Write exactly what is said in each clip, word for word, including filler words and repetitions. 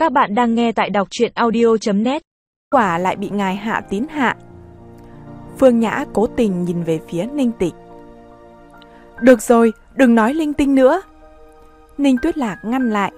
Các bạn đang nghe tại đọc truyện audio chấm net. Quả lại bị ngài Hạ Tín hạ. Phương Nhã cố tình nhìn về phía Ninh Tịch. Được rồi, đừng nói linh tinh nữa. Ninh Tuyết Lạc ngăn lại.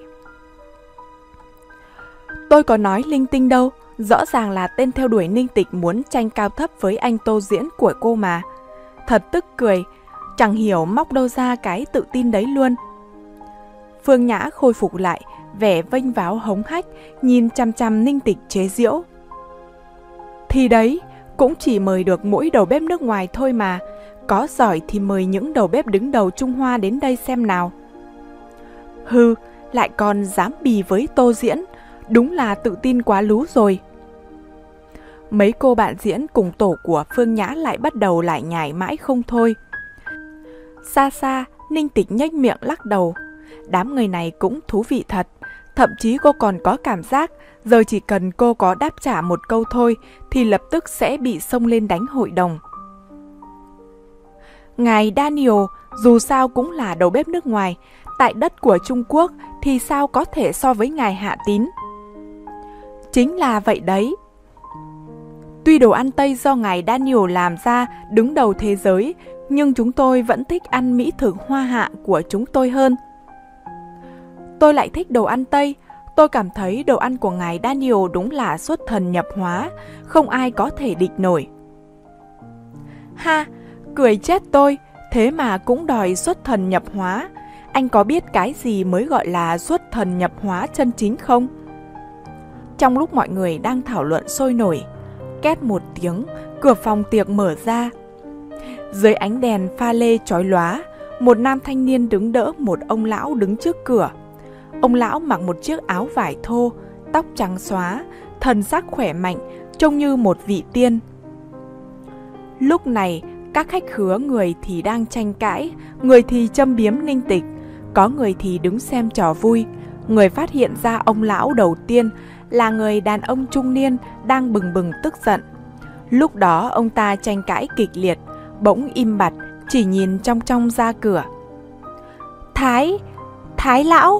Tôi có nói linh tinh đâu, rõ ràng là tên theo đuổi Ninh Tịch muốn tranh cao thấp với anh Tô Diễn của cô mà. Thật tức cười, chẳng hiểu móc đâu ra cái tự tin đấy luôn. Phương Nhã khôi phục lại, vẻ vênh váo hống hách, nhìn chằm chằm Ninh Tịch chế giễu. Thì đấy, cũng chỉ mời được mỗi đầu bếp nước ngoài thôi mà, có giỏi thì mời những đầu bếp đứng đầu Trung Hoa đến đây xem nào. Hừ, lại còn dám bì với Tô Diễn, đúng là tự tin quá lú rồi. Mấy cô bạn diễn cùng tổ của Phương Nhã lại bắt đầu lại nhải mãi không thôi. Xa xa, Ninh Tịch nhếch miệng lắc đầu. Đám người này cũng thú vị thật. Thậm chí cô còn có cảm giác giờ chỉ cần cô có đáp trả một câu thôi thì lập tức sẽ bị xông lên đánh hội đồng. Ngài Daniel dù sao cũng là đầu bếp nước ngoài, tại đất của Trung Quốc thì sao có thể so với ngài Hạ Tín. Chính là vậy đấy. Tuy đồ ăn Tây do ngài Daniel làm ra đứng đầu thế giới, nhưng chúng tôi vẫn thích ăn mỹ thực Hoa Hạ của chúng tôi hơn. Tôi lại thích đồ ăn Tây. Tôi cảm thấy đồ ăn của ngài Daniel đúng là xuất thần nhập hóa, không ai có thể địch nổi. Ha, cười chết tôi, thế mà cũng đòi xuất thần nhập hóa. Anh có biết cái gì mới gọi là xuất thần nhập hóa chân chính không? Trong lúc mọi người đang thảo luận sôi nổi, két một tiếng, cửa phòng tiệc mở ra. Dưới ánh đèn pha lê chói lóa, một nam thanh niên đứng đỡ một ông lão đứng trước cửa. Ông lão mặc một chiếc áo vải thô, tóc trắng xóa, thần sắc khỏe mạnh, trông như một vị tiên. Lúc này, các khách khứa người thì đang tranh cãi, người thì châm biếm Ninh Tịch, có người thì đứng xem trò vui. Người phát hiện ra ông lão đầu tiên là người đàn ông trung niên đang bừng bừng tức giận. Lúc đó ông ta tranh cãi kịch liệt, bỗng im bặt, chỉ nhìn trong trong ra cửa. Thái, Thái lão!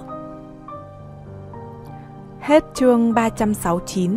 Hết chương ba trăm sáu mươi chín.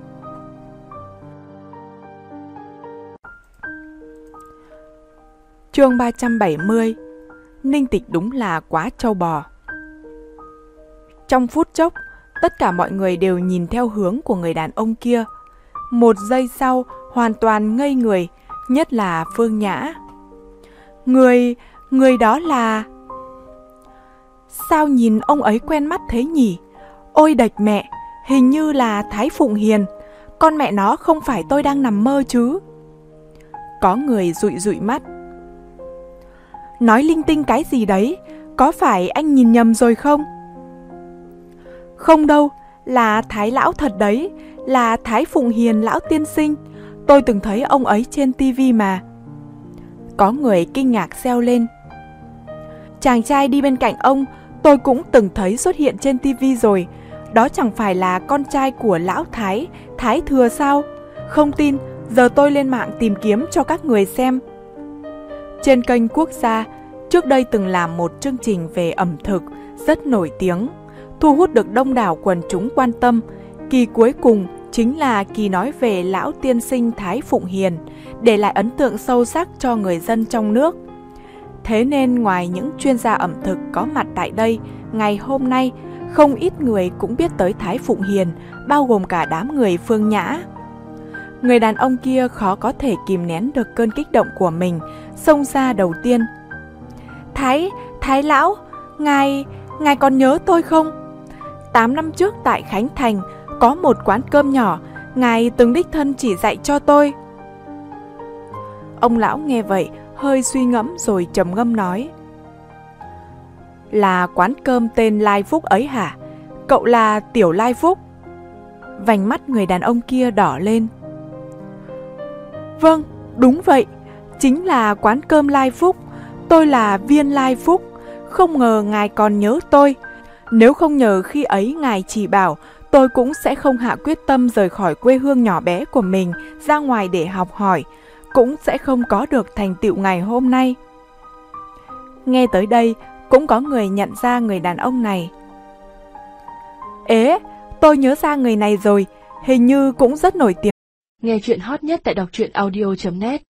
Chương ba trăm bảy mươi. Ninh Tịch đúng là quá trâu bò. Trong phút chốc, tất cả mọi người đều nhìn theo hướng của người đàn ông kia. Một giây sau, hoàn toàn ngây người, nhất là Phương Nhã. Người, người đó là... Sao nhìn ông ấy quen mắt thế nhỉ? Ôi đạch mẹ, hình như là Thái Phụng Hiền. Con mẹ nó, không phải tôi đang nằm mơ chứ? Có người dụi dụi mắt. Nói linh tinh cái gì đấy? Có phải anh nhìn nhầm rồi không? Không đâu, là Thái lão thật đấy, là Thái Phụng Hiền lão tiên sinh. Tôi từng thấy ông ấy trên tivi mà. Có người kinh ngạc reo lên. Chàng trai đi bên cạnh ông, tôi cũng từng thấy xuất hiện trên tivi rồi. Đó chẳng phải là con trai của lão Thái, Thái Thừa sao? Không tin, giờ tôi lên mạng tìm kiếm cho các người xem. Trên kênh quốc gia, trước đây từng làm một chương trình về ẩm thực rất nổi tiếng, thu hút được đông đảo quần chúng quan tâm. Kỳ cuối cùng chính là kỳ nói về lão tiên sinh Thái Phụng Hiền, để lại ấn tượng sâu sắc cho người dân trong nước. Thế nên ngoài những chuyên gia ẩm thực có mặt tại đây, ngày hôm nay, không ít người cũng biết tới Thái Phụng Hiền, bao gồm cả đám người Phương Nhã. Người đàn ông kia khó có thể kìm nén được cơn kích động của mình, xông ra đầu tiên. Thái, Thái lão, ngài, ngài còn nhớ tôi không? Tám năm trước tại Khánh Thành, có một quán cơm nhỏ, ngài từng đích thân chỉ dạy cho tôi. Ông lão nghe vậy, hơi suy ngẫm rồi trầm ngâm nói. Là quán cơm tên Lai Phúc ấy hả? Cậu là Tiểu Lai Phúc? Vành mắt người đàn ông kia đỏ lên. Vâng, đúng vậy, chính là quán cơm Lai Phúc. Tôi là Viên Lai Phúc, không ngờ ngài còn nhớ tôi. Nếu không nhờ khi ấy ngài chỉ bảo, tôi cũng sẽ không hạ quyết tâm rời khỏi quê hương nhỏ bé của mình ra ngoài để học hỏi, cũng sẽ không có được thành tựu ngày hôm nay. Nghe tới đây, cũng có người nhận ra người đàn ông này. Ế, tôi nhớ ra người này rồi, hình như cũng rất nổi tiếng. Nghe chuyện hot nhất tại đọc truyện audio chấm net.